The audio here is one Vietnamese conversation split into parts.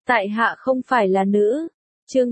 Tại hạ không phải là nữ. Chương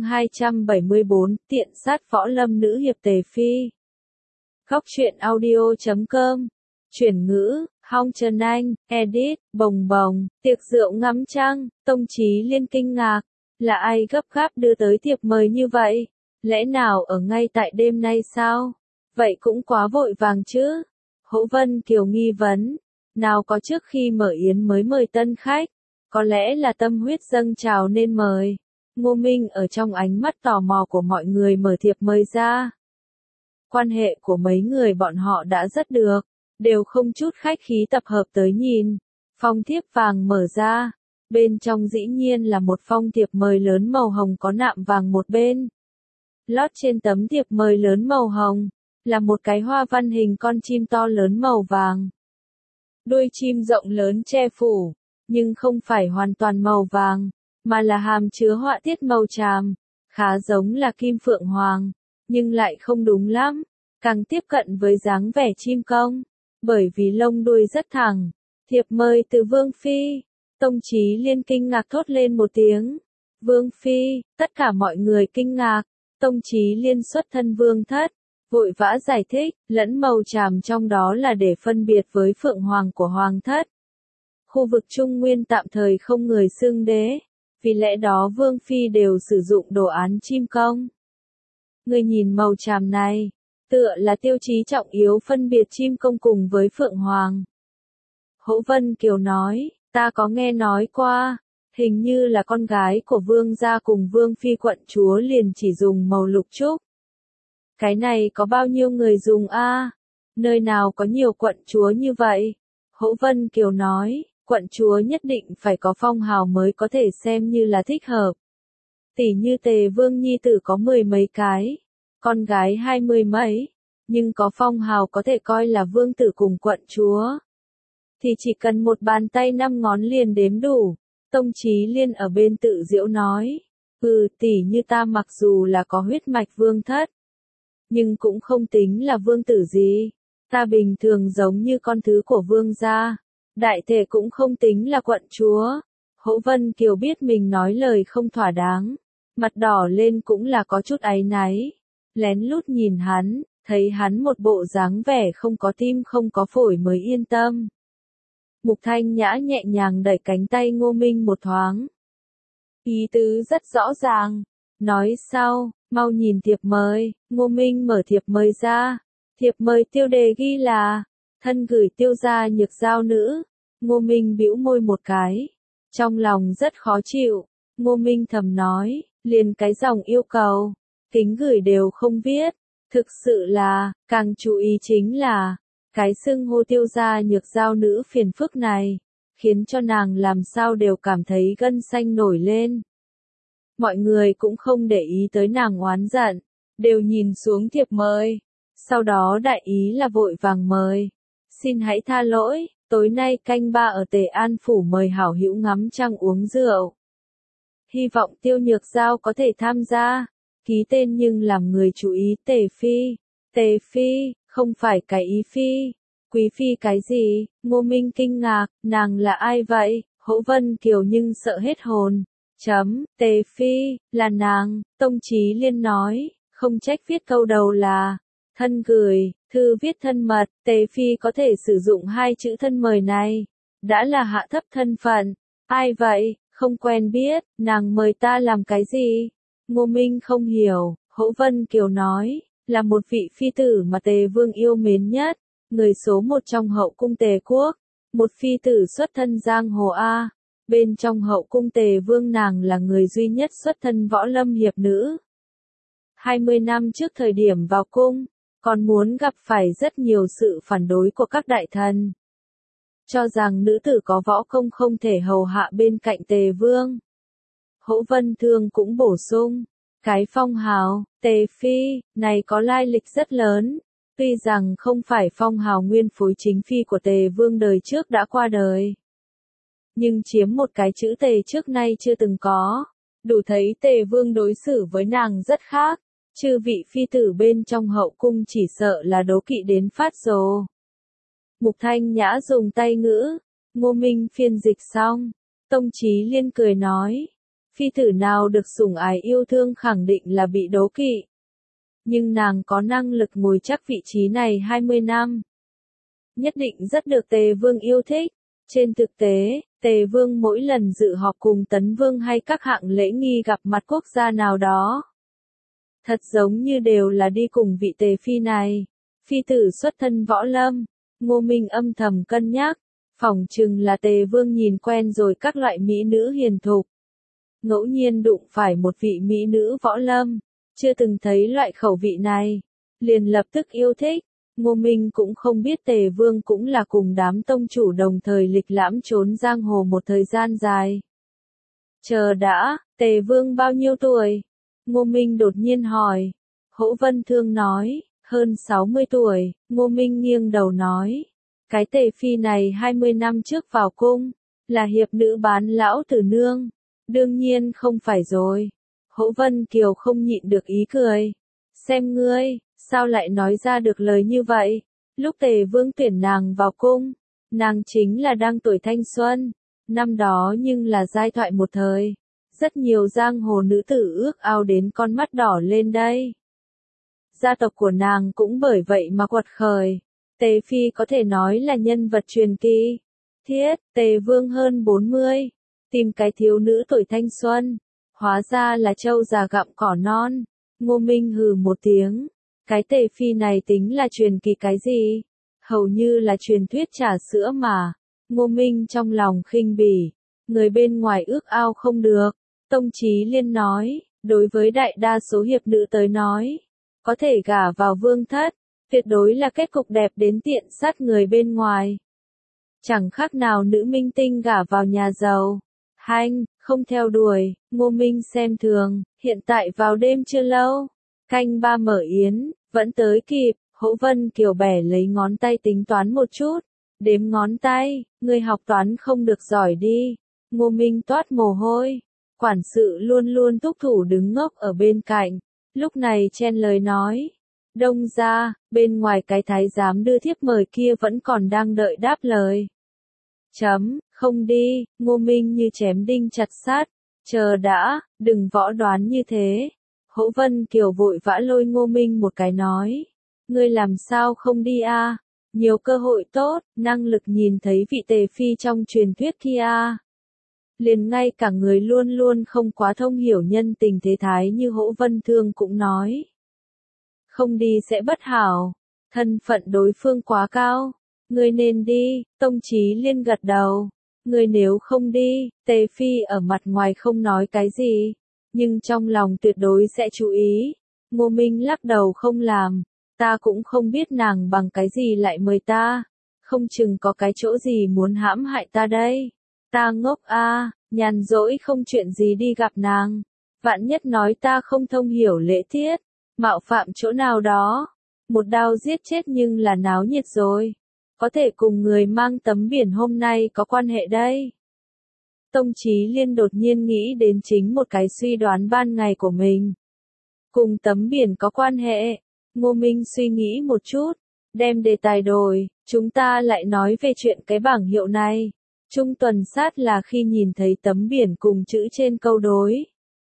274, tiện sát võ lâm nữ hiệp Tề Phi. Góc truyện audio.com. Chuyển ngữ, Hong Trần Anh, edit, bồng bồng, tiệc rượu ngắm trăng, Tông Chí Liên kinh ngạc. Là ai gấp gáp đưa tới thiệp mời như vậy? Lẽ nào ở ngay tại đêm nay sao? Vậy cũng quá vội vàng chứ. Hỗ Vân Kiều nghi vấn. Nào có trước khi mở yến mới mời tân khách. Có lẽ là tâm huyết dâng trào nên mời. Ngô Minh ở trong ánh mắt tò mò của mọi người mở thiệp mời ra. Quan hệ của mấy người bọn họ đã rất được, đều không chút khách khí tập hợp tới nhìn. Phong thiếp vàng mở ra, bên trong dĩ nhiên là một phong thiệp mời lớn màu hồng có nạm vàng một bên. Lót trên tấm thiệp mời lớn màu hồng, là một cái hoa văn hình con chim to lớn màu vàng. Đuôi chim rộng lớn che phủ, nhưng không phải hoàn toàn màu vàng, mà là hàm chứa họa tiết màu tràm, khá giống là kim phượng hoàng, nhưng lại không đúng lắm, càng tiếp cận với dáng vẻ chim công, bởi vì lông đuôi rất thẳng. Thiệp mời từ Vương Phi. Tông Chí Liên kinh ngạc thốt lên một tiếng. Vương Phi, tất cả mọi người kinh ngạc. Tông Chí Liên xuất thân vương thất, vội vã giải thích, lẫn màu tràm trong đó là để phân biệt với phượng hoàng của hoàng thất. Khu vực Trung Nguyên tạm thời không người xưng đế, vì lẽ đó Vương Phi đều sử dụng đồ án chim công. Người nhìn màu tràm này, tựa là tiêu chí trọng yếu phân biệt chim công cùng với phượng hoàng. Hỗ Vân Kiều nói, ta có nghe nói qua, hình như là con gái của vương gia cùng Vương Phi quận chúa liền chỉ dùng màu lục trúc. Cái này có bao nhiêu người dùng a? Nơi nào có nhiều quận chúa như vậy? Hỗ Vân Kiều nói, quận chúa nhất định phải có phong hào mới có thể xem như là thích hợp. Tỷ như Tề Vương nhi tử có 10 mấy cái, con gái 20 mấy, nhưng có phong hào có thể coi là vương tử cùng quận chúa. Thì chỉ cần một bàn tay 5 ngón liền đếm đủ. Tông Chí Liên ở bên tự giễu nói, tỷ như ta mặc dù là có huyết mạch vương thất, nhưng cũng không tính là vương tử gì. Ta bình thường giống như con thứ của vương gia, đại thể cũng không tính là quận chúa. Hỗ Vân Kiều biết mình nói lời không thỏa đáng, mặt đỏ lên cũng là có chút áy náy, lén lút nhìn hắn, thấy hắn một bộ dáng vẻ không có tim không có phổi mới yên tâm. Mục Thanh Nhã nhẹ nhàng đẩy cánh tay Ngô Minh một thoáng. Ý tứ rất rõ ràng. Nói sau, mau nhìn thiệp mời. Ngô Minh mở thiệp mời ra. Thiệp mời tiêu đề ghi là, thân gửi Tiêu gia Nhược Giao nữ. Ngô Minh bĩu môi một cái. Trong lòng rất khó chịu. Ngô Minh thầm nói, liền cái dòng yêu cầu, kính gửi đều không viết. Thực sự là, càng chú ý chính là, cái xưng hô Tiêu gia Nhược Giao nữ phiền phức này, khiến cho nàng làm sao đều cảm thấy gân xanh nổi lên. Mọi người cũng không để ý tới nàng oán giận, đều nhìn xuống thiệp mời. Sau đó đại ý là vội vàng mời. Xin hãy tha lỗi, tối nay canh 3 ở Tề An Phủ mời hảo hữu ngắm trăng uống rượu. Hy vọng Tiêu Nhược Giao có thể tham gia. Ký tên nhưng làm người chú ý Tề Phi. Tề Phi, không phải cái ý Phi. Quý Phi cái gì? Ngô Minh kinh ngạc, nàng là ai vậy? Hỗ Vân Kiều nhưng sợ hết hồn. Tề Phi, là nàng. Tông Chí Liên nói, không trách viết câu đầu là thân gửi, thư viết thân mật. Tề Phi có thể sử dụng 2 chữ thân mời này, đã là hạ thấp thân phận. Ai vậy? Không quen biết, nàng mời ta làm cái gì? Ngô Minh không hiểu. Hỗ Vân Kiều nói, là một vị phi tử mà Tề Vương yêu mến nhất, người số 1 trong hậu cung Tề quốc, một phi tử xuất thân giang hồ A. Bên trong hậu cung Tề Vương nàng là người duy nhất xuất thân võ lâm hiệp nữ. 20 năm trước thời điểm vào cung, còn muốn gặp phải rất nhiều sự phản đối của các đại thần. Cho rằng nữ tử có võ công không thể hầu hạ bên cạnh Tề Vương. Hỗ Vân Thương cũng bổ sung, cái phong hào, Tề Phi, này có lai lịch rất lớn. Tuy rằng không phải phong hào nguyên phối chính phi của Tề Vương đời trước đã qua đời, nhưng chiếm một cái chữ Tề trước nay chưa từng có, đủ thấy Tề Vương đối xử với nàng rất khác. Chư vị phi tử bên trong hậu cung chỉ sợ là đố kỵ đến phát rồ. Mục Thanh Nhã dùng tay ngữ, Ngô Minh phiên dịch xong, Tông Chí Liên cười nói, Phi tử nào được sủng ái yêu thương khẳng định là bị đố kỵ. Nhưng nàng có năng lực ngồi chắc vị trí này 20 năm. Nhất định rất được Tề Vương yêu thích. Trên thực tế, Tề Vương mỗi lần dự họp cùng Tấn Vương hay các hạng lễ nghi gặp mặt quốc gia nào đó, thật giống như đều là đi cùng vị Tề Phi này. Phi tử xuất thân võ lâm, Ngô Minh âm thầm cân nhắc, phỏng chừng là Tề Vương nhìn quen rồi các loại mỹ nữ hiền thục. Ngẫu nhiên đụng phải một vị mỹ nữ võ lâm, chưa từng thấy loại khẩu vị này, liền lập tức yêu thích. Ngô Minh cũng không biết Tề Vương cũng là cùng đám tông chủ đồng thời lịch lãm trốn giang hồ một thời gian dài. Chờ đã, Tề Vương bao nhiêu tuổi? Ngô Minh đột nhiên hỏi. Hỗ Vân Thương nói, hơn 60 tuổi, Ngô Minh nghiêng đầu nói. Cái Tề Phi này 20 năm trước vào cung, là hiệp nữ bán lão tử nương. Đương nhiên không phải rồi. Hỗ Vân Kiều không nhịn được ý cười. Xem ngươi, sao lại nói ra được lời như vậy? Lúc Tề Vương tuyển nàng vào cung, nàng chính là đang tuổi thanh xuân. Năm đó nhưng là giai thoại một thời. Rất nhiều giang hồ nữ tử ước ao đến con mắt đỏ lên đây. Gia tộc của nàng cũng bởi vậy mà quật khởi. Tề Phi có thể nói là nhân vật truyền kỳ. Thiết, Tề Vương hơn 40. Tìm cái thiếu nữ tuổi thanh xuân. Hóa ra là trâu già gặm cỏ non. Ngô Minh hừ một tiếng. Cái Tề Phi này tính là truyền kỳ cái gì? Hầu như là truyền thuyết trà sữa mà. Ngô Minh trong lòng khinh bỉ. Người bên ngoài ước ao không được. Tông Chí Liên nói, đối với đại đa số hiệp nữ tới nói, có thể gả vào vương thất, tuyệt đối là kết cục đẹp đến tiện sát người bên ngoài. Chẳng khác nào nữ minh tinh gả vào nhà giàu. Hanh, không theo đuổi, Ngô Minh xem thường, hiện tại vào đêm chưa lâu. Canh 3 mở yến, vẫn tới kịp, Hỗ Vân Kiều bẻ lấy ngón tay tính toán một chút. Đếm ngón tay, người học toán không được giỏi đi. Ngô Minh toát mồ hôi. Quản sự luôn luôn thúc thủ đứng ngốc ở bên cạnh. Lúc này chen lời nói. Đông ra, bên ngoài cái thái giám đưa thiếp mời kia vẫn còn đang đợi đáp lời. Không đi, Ngô Minh như chém đinh chặt sắt. Chờ đã, đừng võ đoán như thế. Hỗ Vân Kiều vội vã lôi Ngô Minh một cái nói. Ngươi làm sao không đi a? Nhiều cơ hội tốt, năng lực nhìn thấy vị Tề Phi trong truyền thuyết kia. Liền ngay cả người luôn luôn không quá thông hiểu nhân tình thế thái như Hỗ Vân Thương cũng nói. Không đi sẽ bất hảo, thân phận đối phương quá cao. Ngươi nên đi, Tông Chí Liên gật đầu. Ngươi nếu không đi, Tề Phi ở mặt ngoài không nói cái gì, nhưng trong lòng tuyệt đối sẽ chú ý. Ngô Minh lắc đầu không làm, ta cũng không biết nàng bằng cái gì lại mời ta, không chừng có cái chỗ gì muốn hãm hại ta đây. Ta ngốc a, nhàn rỗi không chuyện gì đi gặp nàng, vạn nhất nói ta không thông hiểu lễ tiết, mạo phạm chỗ nào đó, một đao giết chết nhưng là náo nhiệt rồi. Có thể cùng người mang tấm biển hôm nay có quan hệ đây. Tông Chí Liên đột nhiên nghĩ đến chính một cái suy đoán ban ngày của mình. Cùng tấm biển có quan hệ. Ngô Minh suy nghĩ một chút, đem đề tài đổi, chúng ta lại nói về chuyện cái bảng hiệu này. Trung tuần sát là khi nhìn thấy tấm biển cùng chữ trên câu đối.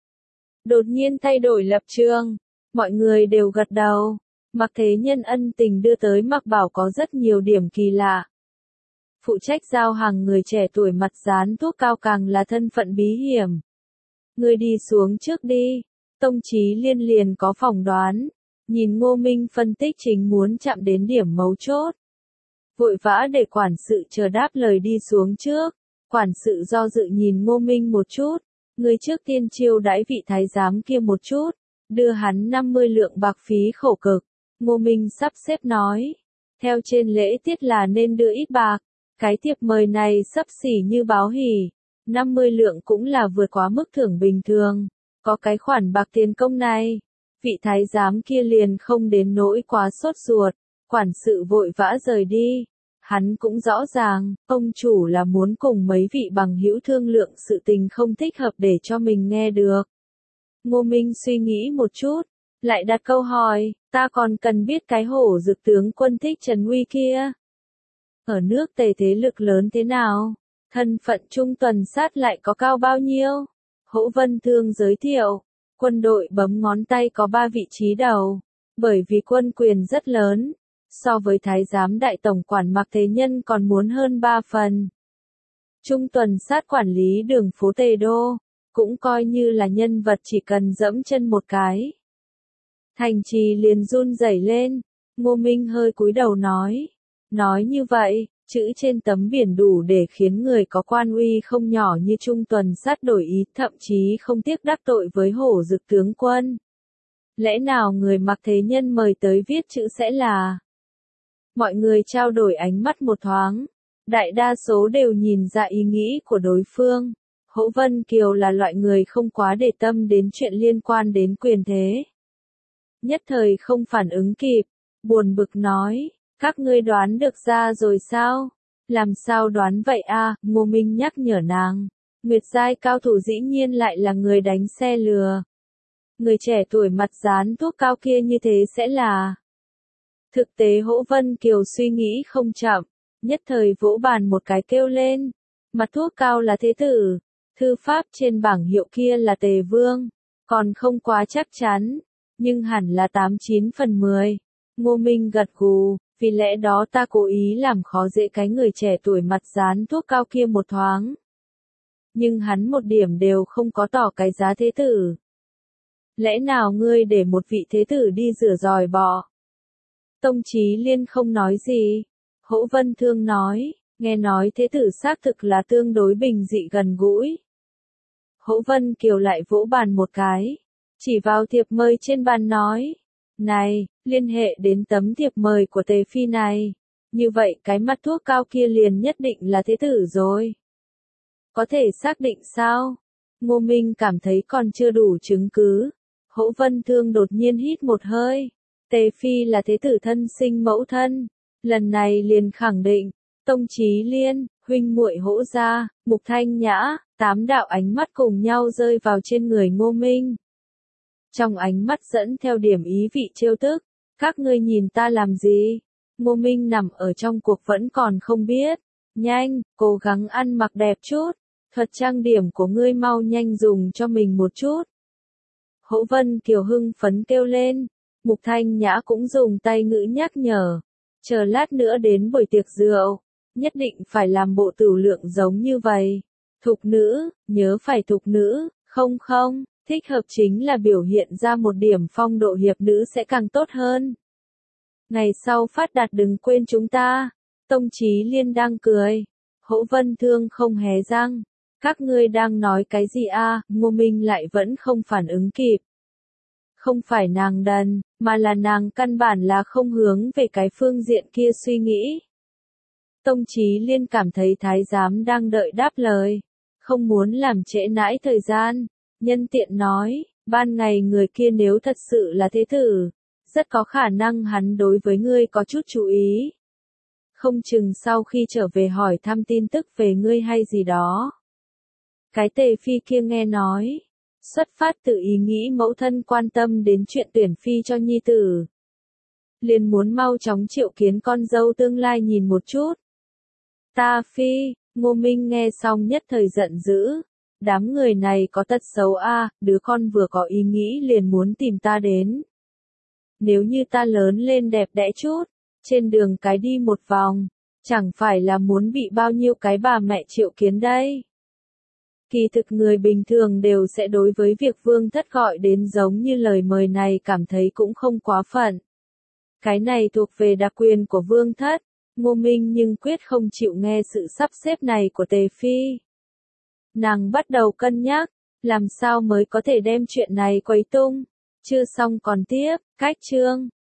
Đột nhiên thay đổi lập trường, mọi người đều gật đầu. Mặc Thế Nhân ân tình đưa tới Mạc Bảo có rất nhiều điểm kỳ lạ. Phụ trách giao hàng người trẻ tuổi mặt dán thuốc cao càng là thân phận bí hiểm. Người đi xuống trước đi. Tông Chí Liên liền có phỏng đoán. Nhìn Ngô Minh phân tích chính muốn chạm đến điểm mấu chốt. Vội vã để quản sự chờ đáp lời đi xuống trước. Quản sự do dự nhìn Ngô Minh một chút. Người trước tiên chiêu đãi vị thái giám kia một chút. Đưa hắn 50 lượng bạc phí khổ cực. Ngô Minh sắp xếp nói. Theo trên lễ tiết là nên đưa ít bạc. Cái thiệp mời này xấp xỉ như báo hỉ. 50 lượng cũng là vượt quá mức thưởng bình thường. Có cái khoản bạc tiền công này. Vị thái giám kia liền không đến nỗi quá sốt ruột. Quản sự vội vã rời đi. Hắn cũng rõ ràng, ông chủ là muốn cùng mấy vị bằng hữu thương lượng sự tình không thích hợp để cho mình nghe được. Ngô Minh suy nghĩ một chút. Lại đặt câu hỏi, ta còn cần biết cái hổ dực tướng quân Thích Trần Uy kia. Ở nước Tề thế lực lớn thế nào? Thân phận Trung tuần sát lại có cao bao nhiêu? Hỗ Vân Thương giới thiệu, quân đội bấm ngón tay có 3 vị trí đầu, bởi vì quân quyền rất lớn, so với thái giám đại tổng quản Mạc Thế Nhân còn muốn hơn 3 phần. Trung tuần sát quản lý đường phố Tề Đô, cũng coi như là nhân vật chỉ cần dẫm chân một cái. Thành trì liền run rẩy lên, Ngô Minh hơi cúi đầu nói như vậy, chữ trên tấm biển đủ để khiến người có quan uy không nhỏ như Trung tuần sát đổi ý, thậm chí không tiếc đắc tội với Hổ Dực tướng quân. Lẽ nào người Mạc Thế Nhân mời tới viết chữ sẽ là? Mọi người trao đổi ánh mắt một thoáng, đại đa số đều nhìn ra ý nghĩ của đối phương. Hỗ Vân Kiều là loại người không quá để tâm đến chuyện liên quan đến quyền thế. Nhất thời không phản ứng kịp, buồn bực nói, các ngươi đoán được ra rồi sao? Làm sao đoán vậy a? Ngô Minh nhắc nhở nàng. Nguyệt giai cao thủ dĩ nhiên lại là người đánh xe lừa. Người trẻ tuổi mặt dán thuốc cao kia như thế sẽ là... Thực tế Hỗ Vân Kiều suy nghĩ không chậm, nhất thời vỗ bàn một cái kêu lên. Mặt thuốc cao là thế tử, thư pháp trên bảng hiệu kia là Tề Vương, còn không quá chắc chắn, nhưng hẳn là 89 phần 10. Ngô Minh gật gù, vì lẽ đó ta cố ý làm khó dễ cái người trẻ tuổi mặt dán thuốc cao kia một thoáng. Nhưng hắn một điểm đều không có tỏ cái giá thế tử. Lẽ nào ngươi để một vị thế tử đi rửa giòi bọ? Tông Chí Liên không nói gì. Hỗ Vân Thương nói, nghe nói thế tử xác thực là tương đối bình dị gần gũi. Hỗ Vân Kiều lại vỗ bàn một cái, chỉ vào thiệp mời trên bàn nói, này, liên hệ đến tấm thiệp mời của Tề Phi này, như vậy cái mặt thuốc cao kia liền nhất định là thế tử rồi. Có thể xác định sao? Ngô Minh cảm thấy còn chưa đủ chứng cứ. Hỗ Vân Thương đột nhiên hít một hơi. Tề Phi là thế tử thân sinh mẫu thân. Lần này liền khẳng định. Tông Chí Liên, huynh muội Hỗ gia, Mục Thanh Nhã, 8 đạo ánh mắt cùng nhau rơi vào trên người Ngô Minh. Trong ánh mắt dẫn theo điểm ý vị trêu tức. Các ngươi nhìn ta làm gì? Ngô Minh nằm ở trong cuộc vẫn còn không biết. Nhanh, cố gắng ăn mặc đẹp chút. Thuật trang điểm của ngươi mau nhanh dùng cho mình một chút. Hỗ Vân Kiều hưng phấn kêu lên. Mục Thanh Nhã cũng dùng tay ngữ nhắc nhở. Chờ lát nữa đến buổi tiệc rượu, nhất định phải làm bộ tửu lượng giống như vậy. Thục nữ, nhớ phải thục nữ, không, thích hợp chính là biểu hiện ra một điểm phong độ hiệp nữ sẽ càng tốt hơn. Ngày sau phát đạt đừng quên chúng ta. Tông Chí Liên đang cười. Hỗ Vân Thương không hé răng. Các ngươi đang nói cái gì a? Ngô Minh lại vẫn không phản ứng kịp. Không phải nàng đần, mà là nàng căn bản là không hướng về cái phương diện kia suy nghĩ. Tông Chí Liên cảm thấy thái giám đang đợi đáp lời, không muốn làm trễ nãi thời gian, nhân tiện nói, ban ngày người kia nếu thật sự là thế tử, rất có khả năng hắn đối với ngươi có chút chú ý. Không chừng sau khi trở về hỏi thăm tin tức về ngươi hay gì đó. Cái Tề Phi kia nghe nói, xuất phát từ ý nghĩ mẫu thân quan tâm đến chuyện tuyển phi cho nhi tử. Liền muốn mau chóng triệu kiến con dâu tương lai nhìn một chút. Ta phi, Ngô Minh nghe xong nhất thời giận dữ. Đám người này có tật xấu a, đứa con vừa có ý nghĩ liền muốn tìm ta đến. Nếu như ta lớn lên đẹp đẽ chút, trên đường cái đi một vòng, chẳng phải là muốn bị bao nhiêu cái bà mẹ triệu kiến đây. Kỳ thực người bình thường đều sẽ đối với việc vương thất gọi đến giống như lời mời này cảm thấy cũng không quá phận. Cái này thuộc về đặc quyền của vương thất, Ngô Minh nhưng quyết không chịu nghe sự sắp xếp này của Tề Phi. Nàng bắt đầu cân nhắc, làm sao mới có thể đem chuyện này quấy tung. Chưa xong còn tiếp, cách chương.